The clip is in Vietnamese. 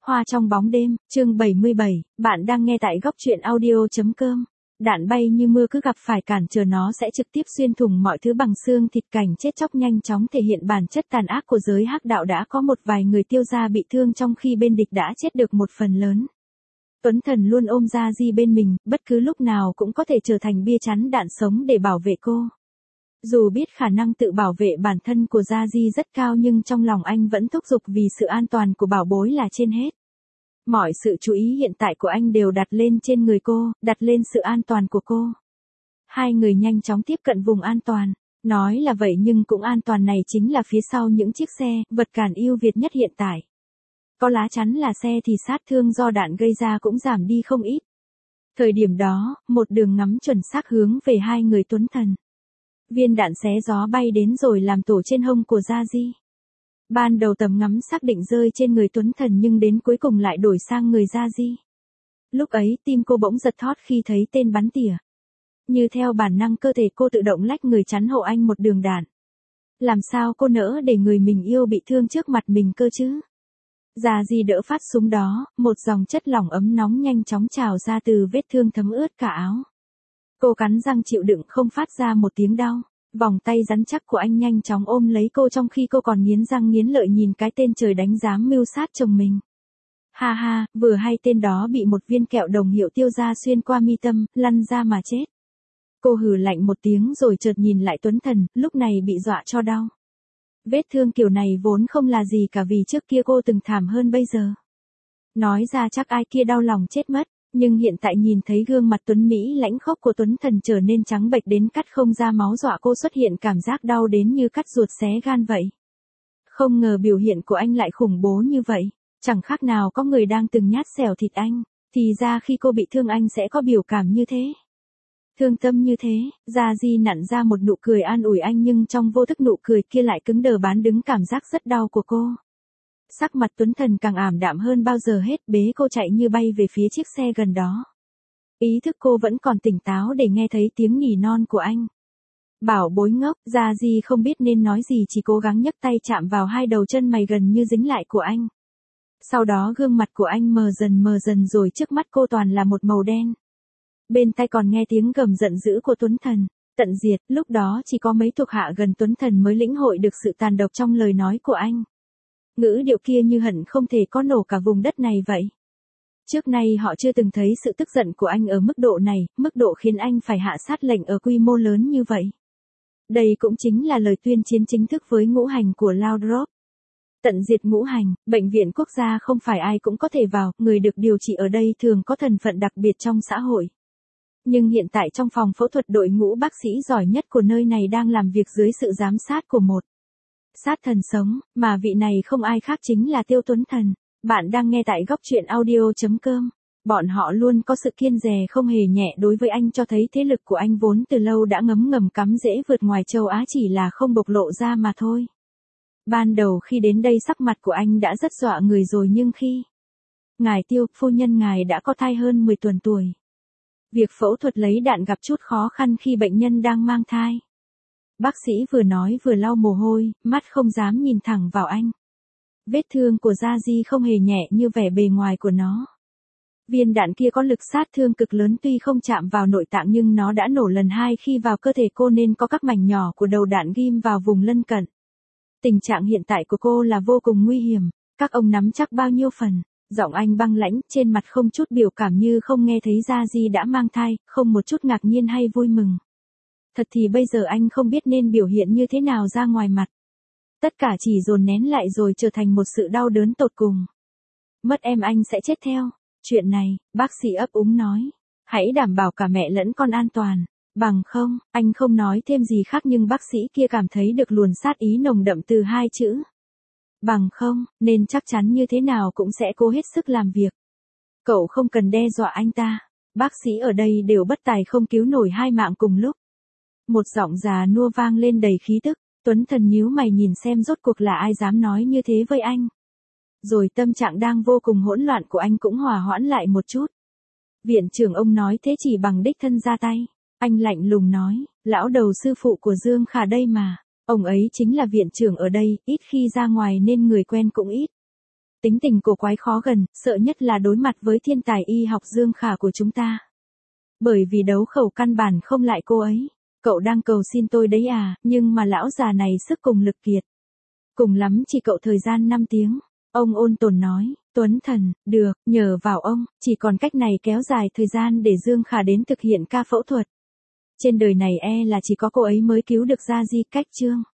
Hoa trong bóng đêm, chương 77, bạn đang nghe tại góc truyện audio.com. Đạn bay như mưa cứ gặp phải cản trở nó sẽ trực tiếp xuyên thủng mọi thứ bằng xương thịt, cảnh chết chóc nhanh chóng thể hiện bản chất tàn ác của giới hắc đạo. Đã có một vài người tiêu gia bị thương trong khi bên địch đã chết được một phần lớn. Tuấn Thần luôn ôm Gia Di bên mình, bất cứ lúc nào cũng có thể trở thành bia chắn đạn sống để bảo vệ cô. Dù biết khả năng tự bảo vệ bản thân của Gia Di rất cao nhưng trong lòng anh vẫn thúc giục vì sự an toàn của bảo bối là trên hết. Mọi sự chú ý hiện tại của anh đều đặt lên trên người cô, đặt lên sự an toàn của cô. Hai người nhanh chóng tiếp cận vùng an toàn. Nói là vậy nhưng cũng an toàn này chính là phía sau những chiếc xe, vật cản ưu việt nhất hiện tại. Có lá chắn là xe thì sát thương do đạn gây ra cũng giảm đi không ít. Thời điểm đó, một đường ngắm chuẩn xác hướng về hai người Tuấn Thần. Viên đạn xé gió bay đến rồi làm tổ trên hông của Gia Di. Ban đầu tầm ngắm xác định rơi trên người Tuấn Thần nhưng đến cuối cùng lại đổi sang người Gia Di. Lúc ấy tim cô bỗng giật thót khi thấy tên bắn tỉa. Như theo bản năng cơ thể cô tự động lách người chắn hộ anh một đường đạn. Làm sao cô nỡ để người mình yêu bị thương trước mặt mình cơ chứ? Gia Di đỡ phát súng đó, một dòng chất lỏng ấm nóng nhanh chóng trào ra từ vết thương thấm ướt cả áo. Cô cắn răng chịu đựng không phát ra một tiếng đau. Vòng tay rắn chắc của anh nhanh chóng ôm lấy cô trong khi cô còn nghiến răng nghiến lợi nhìn cái tên trời đánh giám mưu sát chồng mình. Ha ha, vừa hay tên đó bị một viên kẹo đồng hiệu tiêu ra xuyên qua mi tâm, lăn ra mà chết. Cô hừ lạnh một tiếng rồi chợt nhìn lại Tuấn Thần, lúc này bị dọa cho đau. Vết thương kiểu này vốn không là gì cả vì trước kia cô từng thảm hơn bây giờ. Nói ra chắc ai kia đau lòng chết mất. Nhưng hiện tại nhìn thấy gương mặt tuấn Mỹ lãnh khốc của Tuấn Thần trở nên trắng bệch đến cắt không ra máu, dọa cô xuất hiện cảm giác đau đến như cắt ruột xé gan vậy. Không ngờ biểu hiện của anh lại khủng bố như vậy, chẳng khác nào có người đang từng nhát xẻo thịt anh, thì ra khi cô bị thương anh sẽ có biểu cảm như thế. Thương tâm như thế, Gia Di nặn ra một nụ cười an ủi anh nhưng trong vô thức nụ cười kia lại cứng đờ bán đứng cảm giác rất đau của cô. Sắc mặt Tuấn Thần càng ảm đạm hơn bao giờ hết, bế cô chạy như bay về phía chiếc xe gần đó. Ý thức cô vẫn còn tỉnh táo để nghe thấy tiếng nỉ non của anh. Bảo bối ngốc, Gia Di không biết nên nói gì, chỉ cố gắng nhấc tay chạm vào hai đầu chân mày gần như dính lại của anh. Sau đó gương mặt của anh mờ dần rồi trước mắt cô toàn là một màu đen. Bên tai còn nghe tiếng gầm giận dữ của Tuấn Thần. Tận diệt, lúc đó chỉ có mấy thuộc hạ gần Tuấn Thần mới lĩnh hội được sự tàn độc trong lời nói của anh. Ngữ điệu kia như hận không thể có nổ cả vùng đất này vậy. Trước nay họ chưa từng thấy sự tức giận của anh ở mức độ này, mức độ khiến anh phải hạ sát lệnh ở quy mô lớn như vậy. Đây cũng chính là lời tuyên chiến chính thức với ngũ hành của Laudrop. Tận diệt ngũ hành, bệnh viện quốc gia không phải ai cũng có thể vào, người được điều trị ở đây thường có thân phận đặc biệt trong xã hội. Nhưng hiện tại trong phòng phẫu thuật đội ngũ bác sĩ giỏi nhất của nơi này đang làm việc dưới sự giám sát của một sát thần sống, mà vị này không ai khác chính là Tiêu Tuấn Thần. Bạn đang nghe tại góc truyện audio.com. Bọn họ luôn có sự kiêng dè không hề nhẹ đối với anh, cho thấy thế lực của anh vốn từ lâu đã ngấm ngầm cắm rễ vượt ngoài châu Á, chỉ là không bộc lộ ra mà thôi. Ban đầu khi đến đây sắc mặt của anh đã rất dọa người rồi, nhưng khi ngài Tiêu, phu nhân ngài đã có thai hơn 10 tuần tuổi. Việc phẫu thuật lấy đạn gặp chút khó khăn khi bệnh nhân đang mang thai. Bác sĩ vừa nói vừa lau mồ hôi, mắt không dám nhìn thẳng vào anh. Vết thương của Gia Di không hề nhẹ như vẻ bề ngoài của nó. Viên đạn kia có lực sát thương cực lớn, tuy không chạm vào nội tạng nhưng nó đã nổ lần hai khi vào cơ thể cô nên có các mảnh nhỏ của đầu đạn ghim vào vùng lân cận. Tình trạng hiện tại của cô là vô cùng nguy hiểm, các ông nắm chắc bao nhiêu phần. Giọng anh băng lãnh, trên mặt không chút biểu cảm như không nghe thấy Gia Di đã mang thai, không một chút ngạc nhiên hay vui mừng. Thật thì bây giờ anh không biết nên biểu hiện như thế nào ra ngoài mặt. Tất cả chỉ dồn nén lại rồi trở thành một sự đau đớn tột cùng. Mất em anh sẽ chết theo. Chuyện này, bác sĩ ấp úng nói. Hãy đảm bảo cả mẹ lẫn con an toàn. Bằng không, anh không nói thêm gì khác nhưng bác sĩ kia cảm thấy được luồn sát ý nồng đậm từ hai chữ. Bằng không, nên chắc chắn như thế nào cũng sẽ cố hết sức làm việc. Cậu không cần đe dọa anh ta. Bác sĩ ở đây đều bất tài không cứu nổi hai mạng cùng lúc. Một giọng già nua vang lên đầy khí tức. Tuấn Thần nhíu mày nhìn xem rốt cuộc là ai dám nói như thế với anh. Rồi tâm trạng đang vô cùng hỗn loạn của anh cũng hòa hoãn lại một chút. Viện trưởng ông nói thế chỉ bằng đích thân ra tay. Anh lạnh lùng nói, lão đầu sư phụ của Dương Khả đây mà. Ông ấy chính là viện trưởng ở đây, ít khi ra ngoài nên người quen cũng ít. tính tình cổ quái khó gần, sợ nhất là đối mặt với thiên tài y học Dương Khả của chúng ta. Bởi vì đấu khẩu căn bản không lại cô ấy. Cậu đang cầu xin tôi đấy à, nhưng mà lão già này sức cùng lực kiệt. Cùng lắm chỉ cậu thời gian 5 tiếng. Ông ôn tồn nói, Tuấn Thần, được, nhờ vào ông, chỉ còn cách này kéo dài thời gian để Dương Khả đến thực hiện ca phẫu thuật. Trên đời này là chỉ có cô ấy mới cứu được Gia Di Cách Trương.